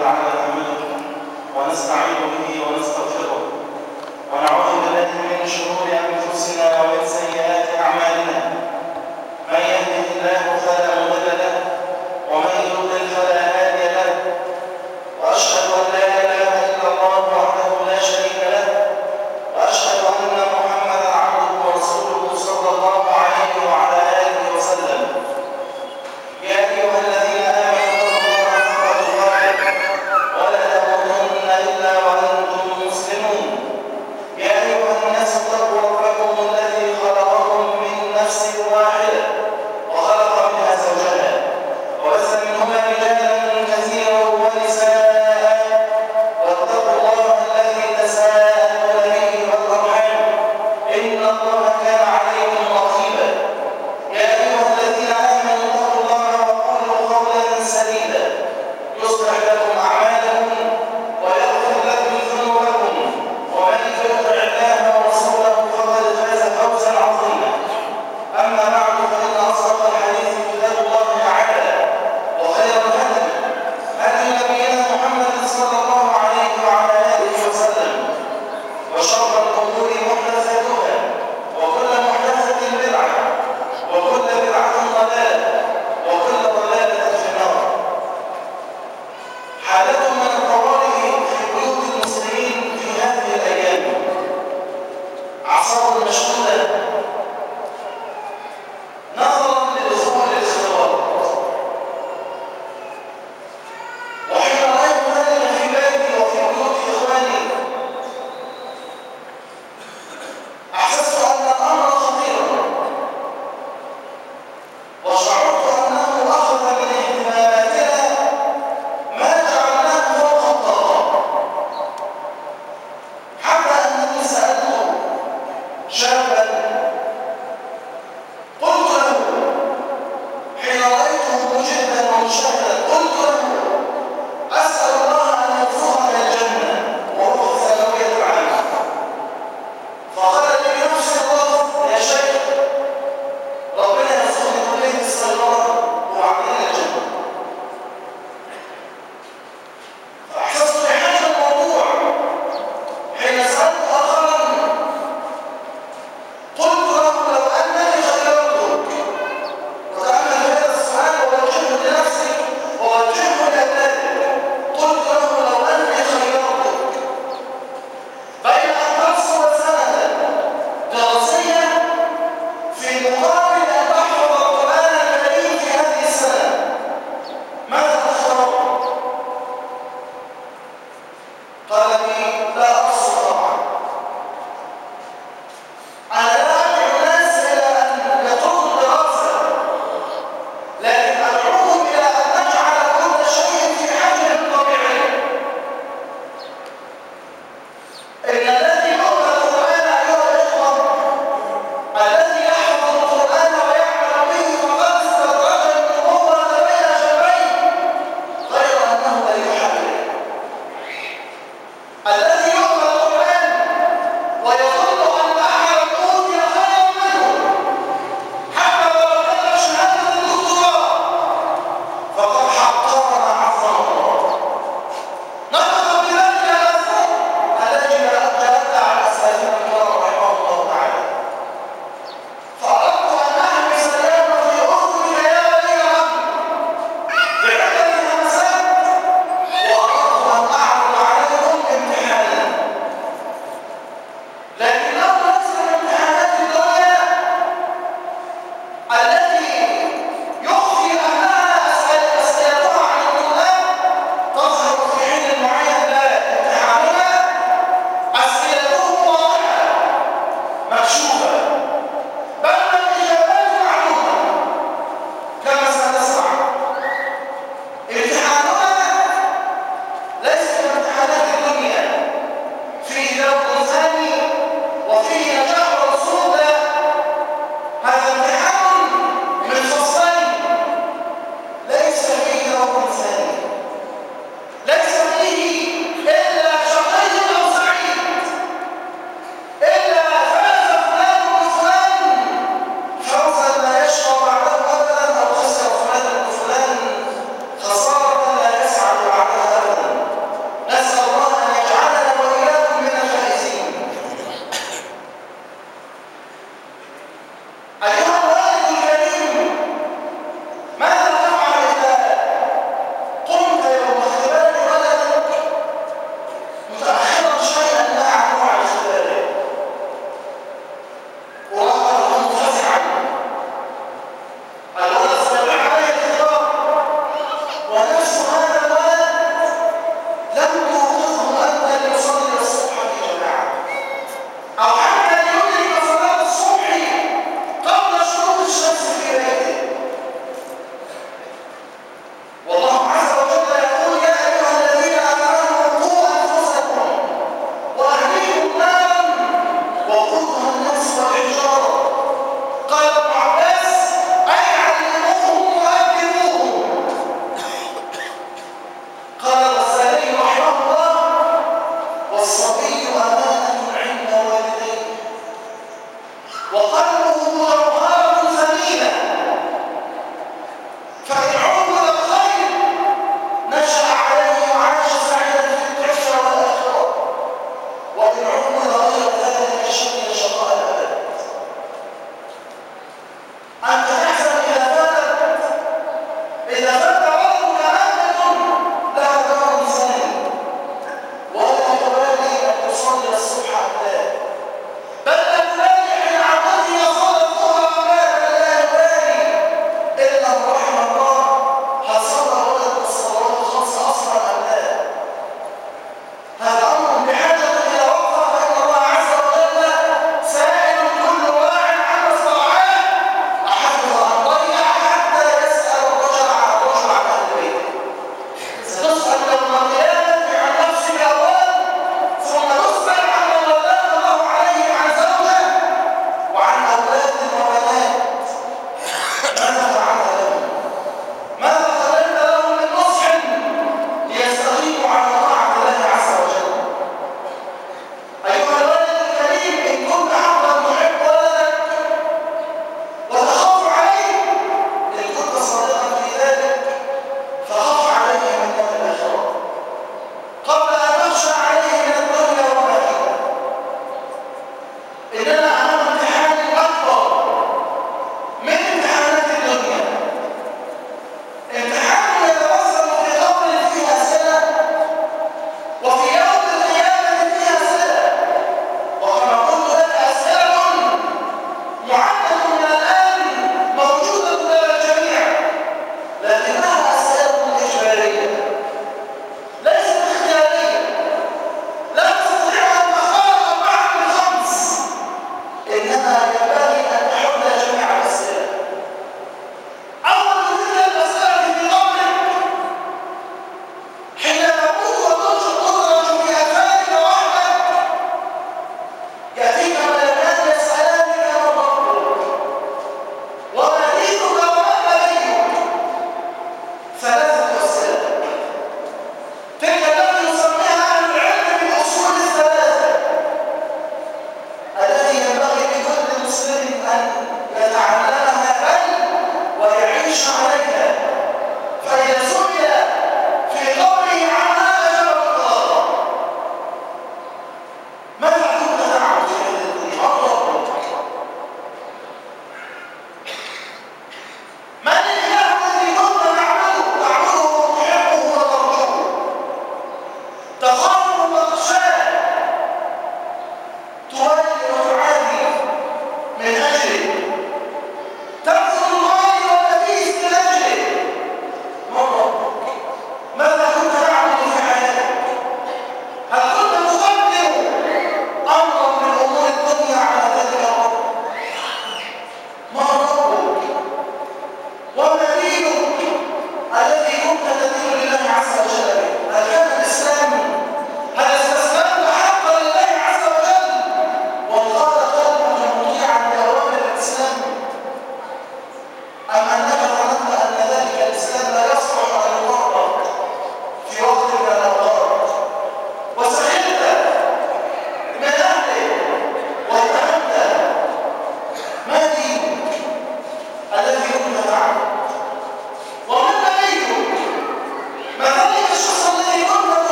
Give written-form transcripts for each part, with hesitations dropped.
تعالى نحمده ونستعين به ونستغفره ونعوذ بالله من شرور أنفسنا ومن سيئات أعمالنا. من يهده الله فلا مضل له ومن يضلل فلا هادي له، وأشهد أن لا إله إلا الله وحده لا شريك له، وأشهد أن محمدا عبده ورسوله صلى الله عليه وعلى آله وسلم. يا أيها الذين آمنوا اتقوا الله حق تقاته ولا تموتن إلا وأنتم مسلمون. يا أيها الناس اتقوا ربكم الذي خلقكم من نفس واحدة وخلق منها زوجها وبث منهما رجالا كثيرا ونساء، واتقوا الله الذي تساءلون به والأرحام إن الله كان عليكم رقيبا. يا أيها الذين آمنوا اتقوا الله وقولوا قولا سديدا يصلح لكم أعمالكم ويغفر لكم ذنوبكم، ومن يطع الله ورسوله فقد فاز فوزا عظيما. أما بعد، فإن أصدق الحديث كتاب الله تعالى، وخير الهدي هدي نبينا محمد صلى الله عليه وعلى آله وسلم، وشر الأمور محدثاتها، وكل محدثة بدعة، وكل بدعة ضلالة، وكل ضلالة في النار. حالة من الطوارئ في بيوت المسلمين في هذه الأيام، أعصاب مشدودة نظرا لدخول الاختبارات. وحين رأيت ذلك في بيتي وفي بيوت إخواني، أحسست أن الأمر خطير، وشعرت أنه أخذ من اهتماماتنا ما جعلناه فوق الطاقة، حتى أنني سألت شابا قلت له حين رأيته مجدا ومشاهدا، قلت له: أسأل الله أن يرزقك الجنة وهو في الثانوية العامة. فقال لي بنفس اللفظ: يا شيخ، ربنا يرزقني كلية الصيدلة وعطيني الجنة. فأحسست بحاجة الموضوع. حين سألت آخرا قلت له: لو أنني خيرتك، وتأمل هذا السؤال ووجهه لنفسك ووجهه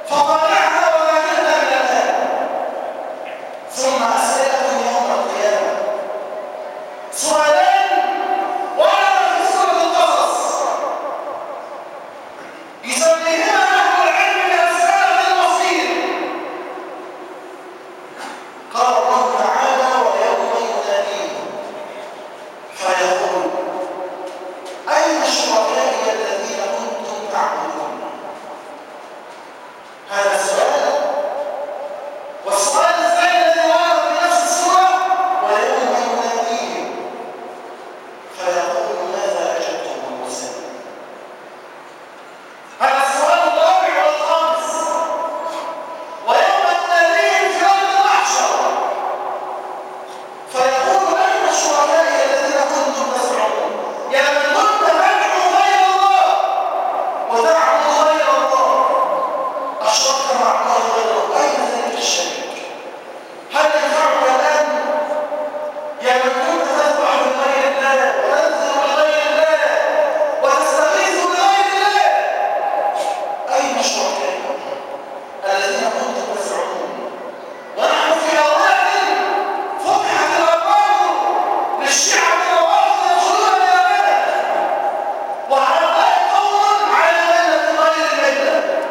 فطالعها وراجعها من الآن. ثم أسئلة يوم القيامة، سؤالان ورد في سورة القصص يسميهما أهل العلم بأسئلة المصير. قال الله تعالى: ويوم يناديهم فيقول أين شركائي الذين كنتم تعبدون. هذا السؤال. والسؤال الثاني الذي ورد في نفس السورة: ويوم يناديهم فيقول ماذا أجبتم المرسلين. هذا السؤال الرابع والخامس. ويوم يناديهم في أرض المحشر فيقول أين شركائي الذين كنتم تزعمون. يا من كنت تدعو غير الله وتعبد غير الله، أشركت مع الله غير الله، أين ذلك الشريك؟ هل ينفعك الآن يا من كنت تذبح لغير الله وتنذر لغير الله وتستغيث لغير الله؟ أين شركائي الذين كنتم تزعمون؟ ونحن في أوقات فتحت الأبواب للشعب والروافض يدخلون بلادنا، وهؤلاء قوم على ملة غير الملة،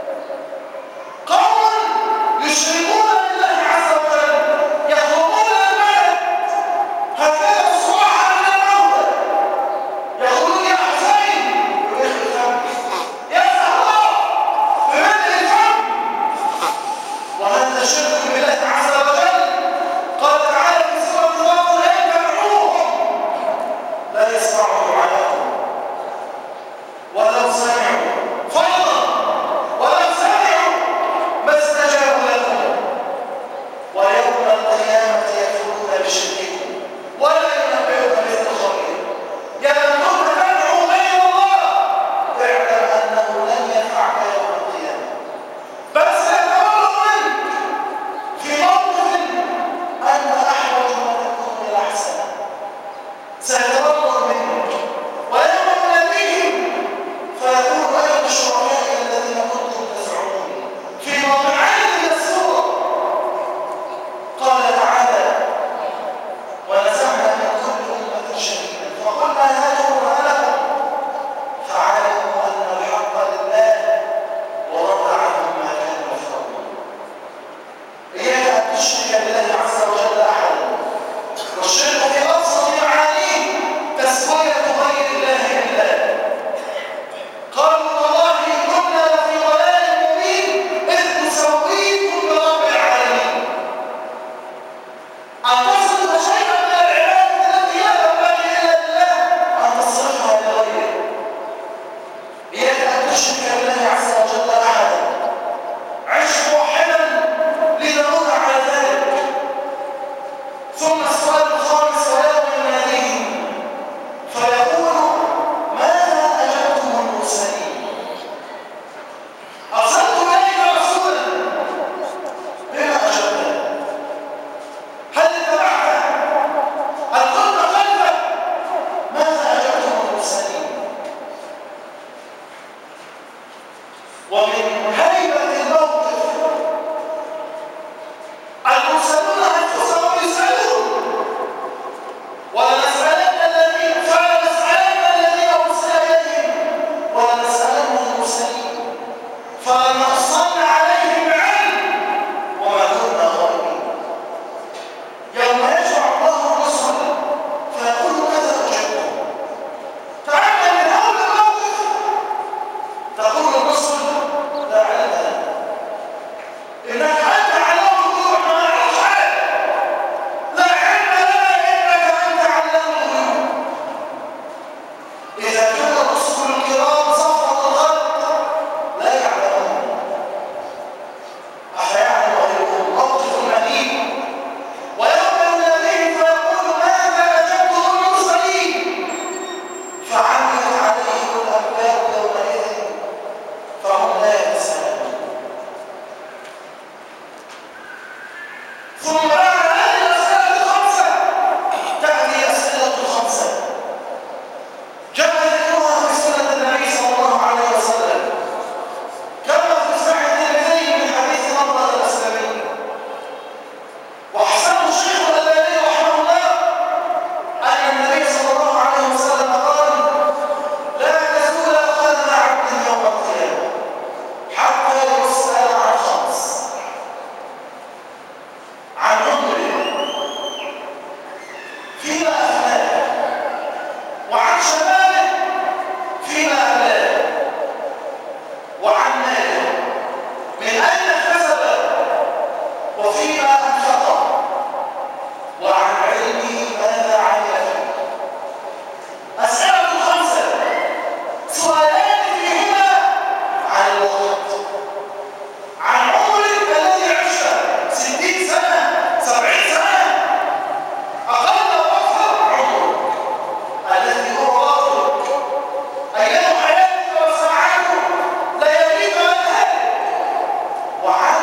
قوم يشركون بالله عز وجل، يطلبون المدد هكذا صراحة من الموتى، يقولون يا حسين بمثل الفم، يا زهراء بمثل الفم، وهذا شرك بالله عز وجل. قال تعالى في سورة الفاطر: إن تدعوهم لا يسمعوا دعاءكم ولو سمعوا فرضا ولو سمعوا ما استجابوا لكم ويوم القيامة يكفرون بشرككم ولا ينبئك مثل خبير. يا من كنت تدعو غير الله اعلم أنه لن ينفعك يوم القيامة، بل سيتولوا منك في موقف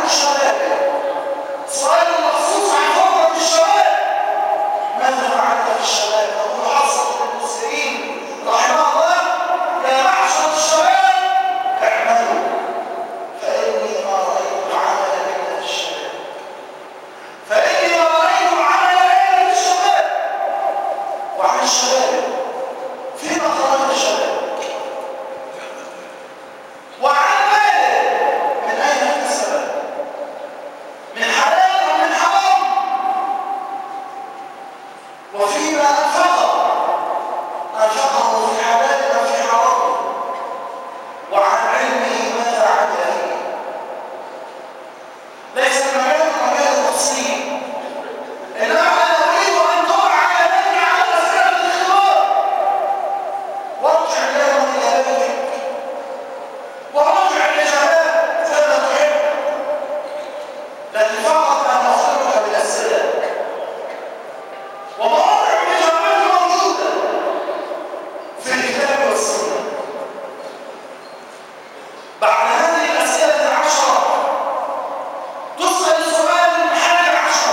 شبابه. سؤال مخصوص عن فترة الشباب. ماذا فعلت في الشباب؟ تقول حصة المسلمين رحمه الله: يا معشر الشباب اعملوا فإني ما رأيت عمل إلا في الشباب. فإني ما رأيت عمل إلا في الشباب. وعن الشباب فيما خرج الشباب، وعن ماله من أين اكتسب، من حلال ومن حرام، وفيما أنفقه في حلال أو في حرام، وعن علمه ماذا عمل فيه. ليس المجال مجال التفصيل، إنما أنا أريد أن تضع على ذلك على أسئلة الاختبار. وارجع اليوم إلى بيتك، وارجع لشباب فلا تحب، لكن فقط أن أخبرك بالأسئلة ومواضع الإجابات موجودة في الكتاب والسنة. بعد هذه الأسئلة العشرة تسأل سؤال الحادي عشر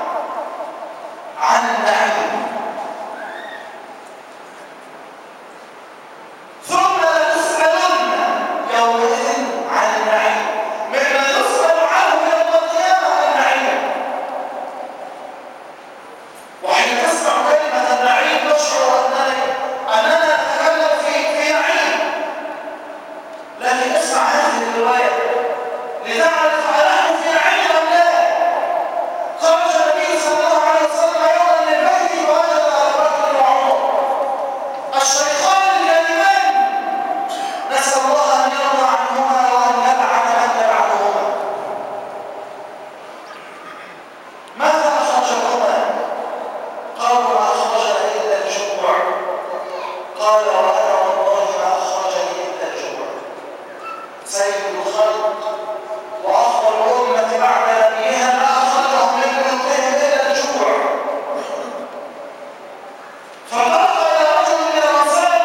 عن النعيم، ثم لتسألن يومئذ عن النعيم مما يسأل عنه يوم القيامة النعيم. وحين تسمع كلمة النعيم تشعر أننا نتكلم في نعيم، لكن اسمع هذه الرواية لتعرف أنحن في نعيم أم لا. خرج النبي صلى الله عليه وسلم يوما للبيت ووجد أبا بكر وعمر الشيخان الكريمان، نسأل الله أن يرضى عنهما وأن يلعن من يلعنهما. ماذا أخرجهما؟ قالوا: ما أخرجنا إلا الجوع. قال: وأنا والله ما أخرجني إلا الجوع. سيد الخلق وأفضل الأمة بعد نبيها ما أخرجهم من بيوتهم إلا الجوع. فانطلق إلى رجل من الأنصار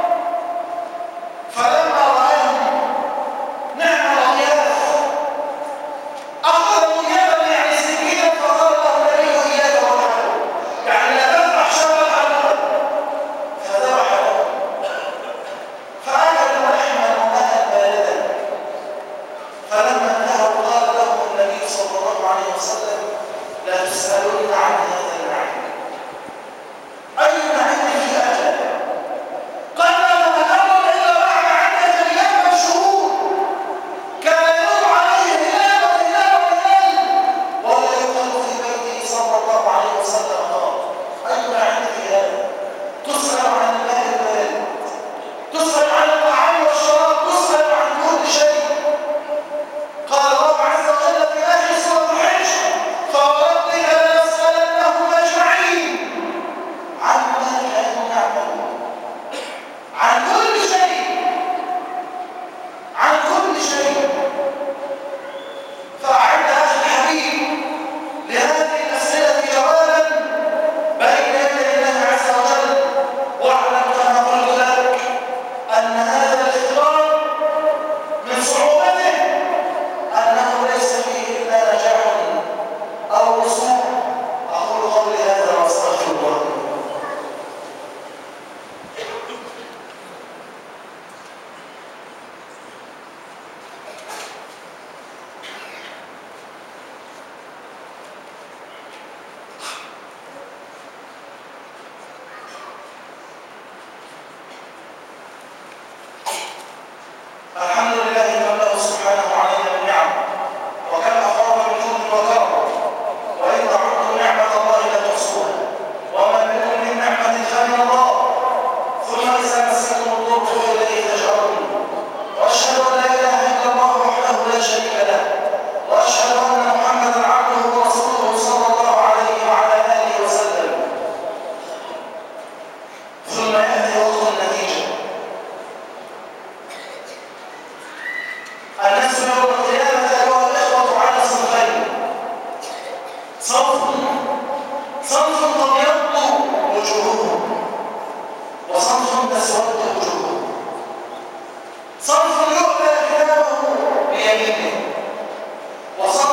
فلما رآهم نعم الضياف أخذ منيابا يعني سكينا فقال له النبي: إياك والحلوى، يعني لا تذبح شر الحلوى. فذبح له فأكلوا لحما وماء باردا. فلما انتهوا قال لهم النبي صلى الله عليه وسلم: لا تسألون عن هذا النعيم. أي نعيم في أجل؟ قال: لا نتكرر إلا بعد عدة أيام وشهور كان يمر عليه هلال وهلال وهلال ولا يقال في بيته صلى الله عليه وسلم قال. أي نعيم في هذا؟ تسأل عن الماء البارد، تسأل عن الطعام والشراب، تسأل عن كل شيء. قال الله عز وجل في آخر سورة الحج: فوربك لنسألنهم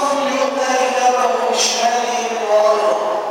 رجل يؤتى كتابه بشماله من وراء ظهره.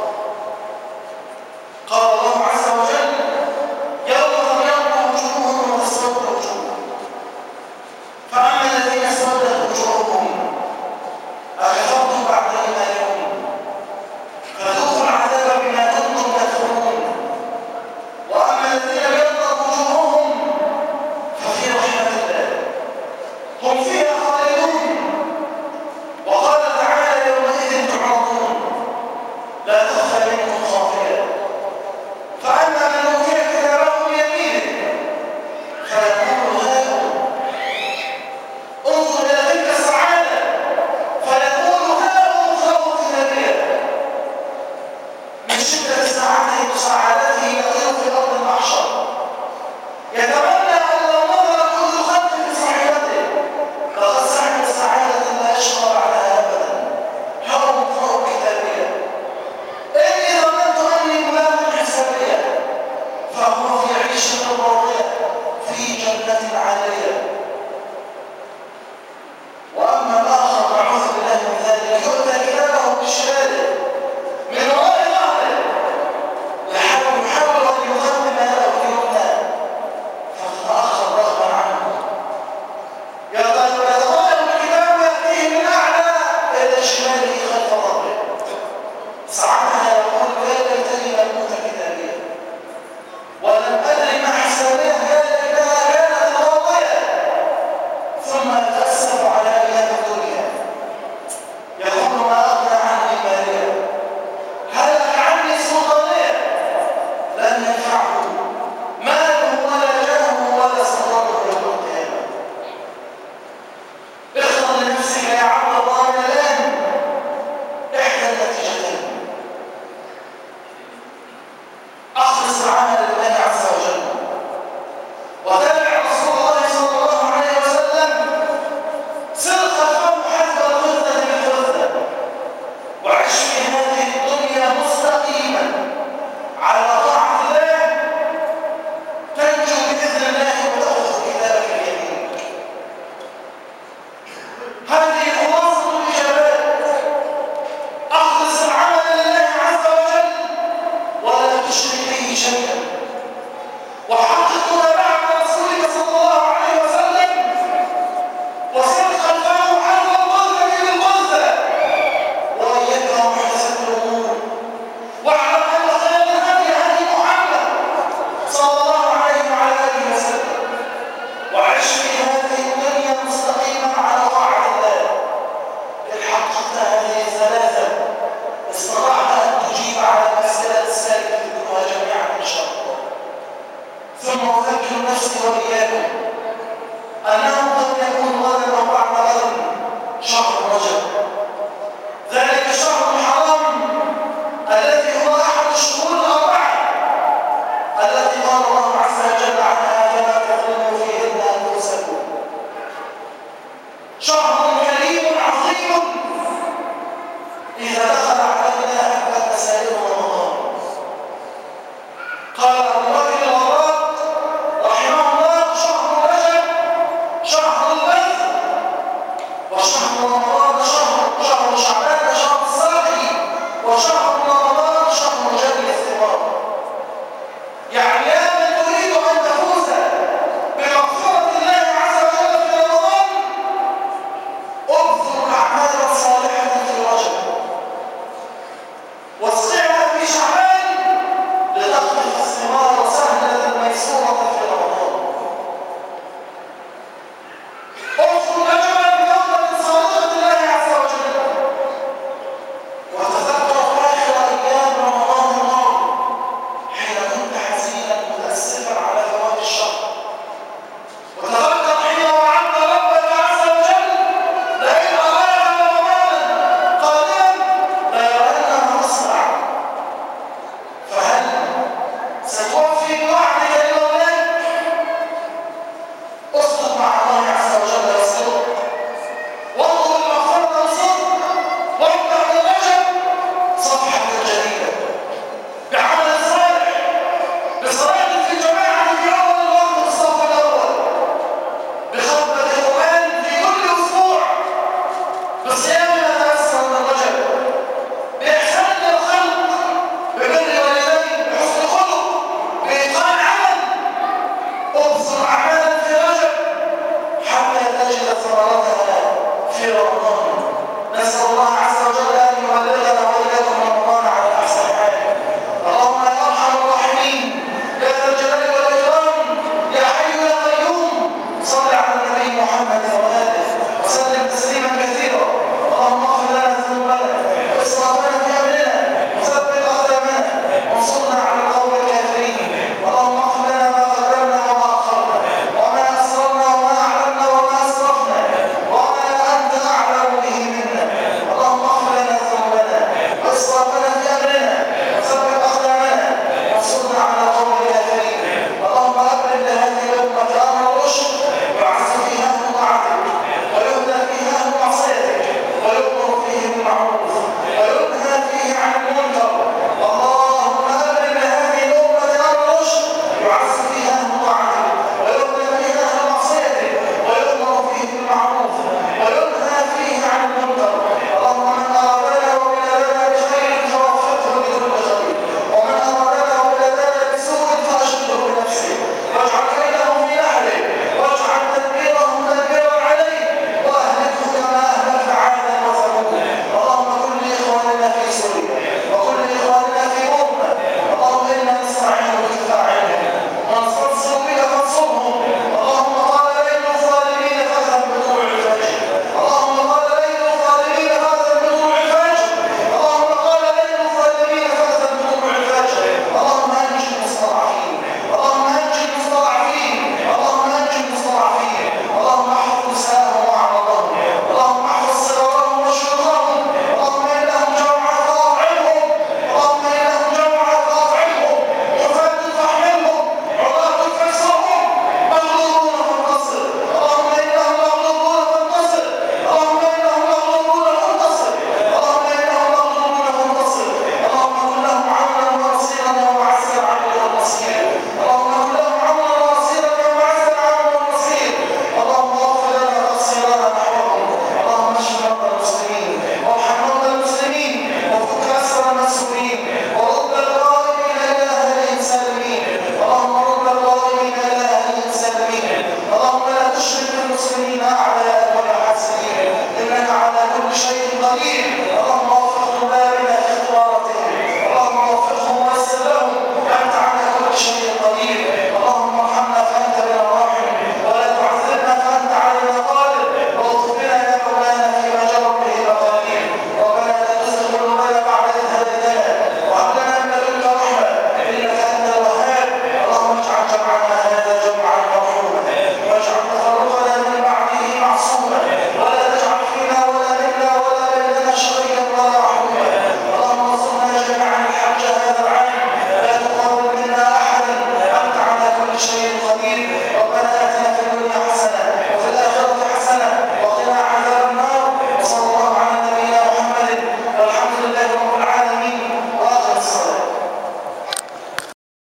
قال الله عز وجل: يوم تبيض وجوه وتسود وجوه، فأما الذين اسودت وجوههم أكفرتم بعد إيمانكم فذوقوا العذاب بما كنتم تكفرون، وأما الذين ابيضت وجوههم ففي رحمة الله هم فيها خالدون. وقال تعالى: يومئذ تعرضون لا تخفى منكم خافية، فأما من أوتي كتابه بيمينه فيقول هاؤم انظر إلى تلك السعادة، فيقول هاؤم اقرءوا كتابيه. من شدة سعادته وسعادته يطير في أرض المحشر، يتمنى أن لو نظر كل خلق في صحيفته لقد سعد سعادة لا يشقى بعدها أبدا. هاؤم اقرءوا كتابيه إني ظننت أني ملاق حسابيه، فهو في عيشة راضية في جنة عالية. وأما الآخر نعوذ بالله من ذلك يؤتى كتابه بشماله من وراء ظهره يحاول أن يقدم يده اليمنى فتتأخر رغبا عنه، يتطاير الكتاب يأتيه من أعلى إلى شماله خلف ظهره. ساعتها يقول: يا ليتني لم أوت كتابيه ولم أدر ما حسابيه، يا ليتها كانت القاضية. ثم يتأسف على أيام الدنيا يقول: ما أغنى عني مالية، هلك عني سلطانية، لن ينفعه ماله ولا جاهه ولا سلطانه يوم القيامة. اختر لنفسك يا عبد الله الآن إحدى النتيجتين: أخلص العمل لله عز وجل وتابع رسول الله صلى الله عليه وسلم، سر خلفه حتى الغزة بالغزة، وعش في هذه الدنيا مستقيما على طاعة الله، تنجو بإذن الله وتأخذ كتابك اليمين. هذه خلاصة الإجابات: أخلص العمل لله عز وجل ولا تشرك به شيئا، وحقق متابعة رسولك صلى الله عليه وسلم، وسر خلفه حتى الغزة بالغزة، وإياك ومحدثات الأمور، واعلم أن خير الهدي هدي محمد صلى الله عليه وعلى آله وسلم، وعش في هذه الدنيا مستقيما على طاعة الله. إن حققت هذه الثلاثة استطعت أن تجيب على الأسئلة السالكة كلها جميعا إن شاء الله. ثم أذكر نفسي وإياكم أنه قد يكون غدا أو بعد غد شهر رجب، ذلك الشهر الحرام الذي هو أحد الشهور الأربعة التي قال الله عز وجل عنها: فلا تظلموا فيهن أنفسكم. شهر كريم عظيم إذا دخل علينا أحبت سائر رمضان. قال أبو بكر الغراق رحمه الله: شهر رجب شهر البذل، وشهر رمضان شهر شعبان شهر السعي، وشهر رمضان شهر جلب الثمار. يعني يا من تريد أن تفوز بمغفرة الله عز وجل في رمضان، ابذل أعمالا صالحة في رجب واسقيها في شعبان لتقطف الثمار سهلة ميسورة في رمضان. اذكر رجبا بفضل صادقة الله عز وجل، وتذكر في آخر في رمضان. نسأل الله عز وجل أن يبلغنا وإياكم رمضان على أحسن حال. اللهم يا أرحم الراحمين يا ذا الجلال والإكرام يا حي يا قيوم صل على النبي محمد وآله وسلم تسليما كثيرا. اللهم اغفر لنا ذنوبنا وإسرافنا في أمرنا وثبت أقدامنا وانصرنا على القوم الكافرين. اللهم اغفر لنا ما قدمنا وما أخرنا وما أسررنا وما أعلنا وما أسرفنا وما أنت أعلم به منا. اللهم اغفر لنا ذنوبنا وإسرافنا في أمرنا وثبت أقدامنا وانصرنا على القوم الكافرين. اللهم أبرم لهذه الأمة أمر الرشد يعز فيها أهل طاعتك ويهدى فيها أهل معصيتك ويؤمر فيه بالمعروف وينهى فيه عن المنكر. اللهم أبرم لهذه الأمة أمر الرشد يعز فيها أهل طاعتك ويهدى فيها أهل معصيتك ويؤمر فيه بالمعروف وينهى فيه عن المنكر. اللهم من أرادنا وبلادنا بخير فوفقه لكل خير ومن أرادنا وبلادنا بسوء فأشغله بنفسه واجعل كيده في نحره واجعل تدبيرهم تدبيرا عليه وأهلكه كما أهلك عادا وثمود. اللهم كن لإخواننا في سوريا وكن لإخواننا في أوروبا. اللهم إنا نستعينك فاعلهم ونستنصر بك فانصرهم. اللهم قال ليل الظالمين فاذهب بطلوع الفجر. اللهم قال ليل الظالمين فاذهب بطلوع الفجر. اللهم قال ليل الظالمين فاذهب بطلوع الفجر. اللهم أنجِ المستضعفين. اللهم أنجِ المستضعفين. اللهم أنجِ المستضعفين. اللهم احفظ نساءهم وأعراضهم. اللهم احفظ صغارهم وشيوخهم. اللهم إنهم جوعى فأطعمهم. اللهم إنهم جوعى فأطعمهم. حفاة فاحملهم عراة فاكسرهم مغلوبون فانتصر. اللهم إنهم مغلوبون فانتصر. اللهم إنهم مغلوبون فانتصر. اللهم إنهم مغلوبون فانتصر. اللهم كن لهم عونا ونصيرا يوم عسر العبد والنصير. اللهم كن لهم عونا ونصيرا يوم عسر العبد والنصير. اللهم اغفر لنا تقصيرنا نحوهم. اللهم اشف مرضى المسلمين وارحم موتى المسلمين وفك أسر المسؤولين ورد الغائبين إلى أهلهم سالمين. اللهم رد الغائبين إلى أهلهم سالمين. اللهم لا تشرك بالمسلمين أعداء ولا حاسدين إنك على كل شيء قدير.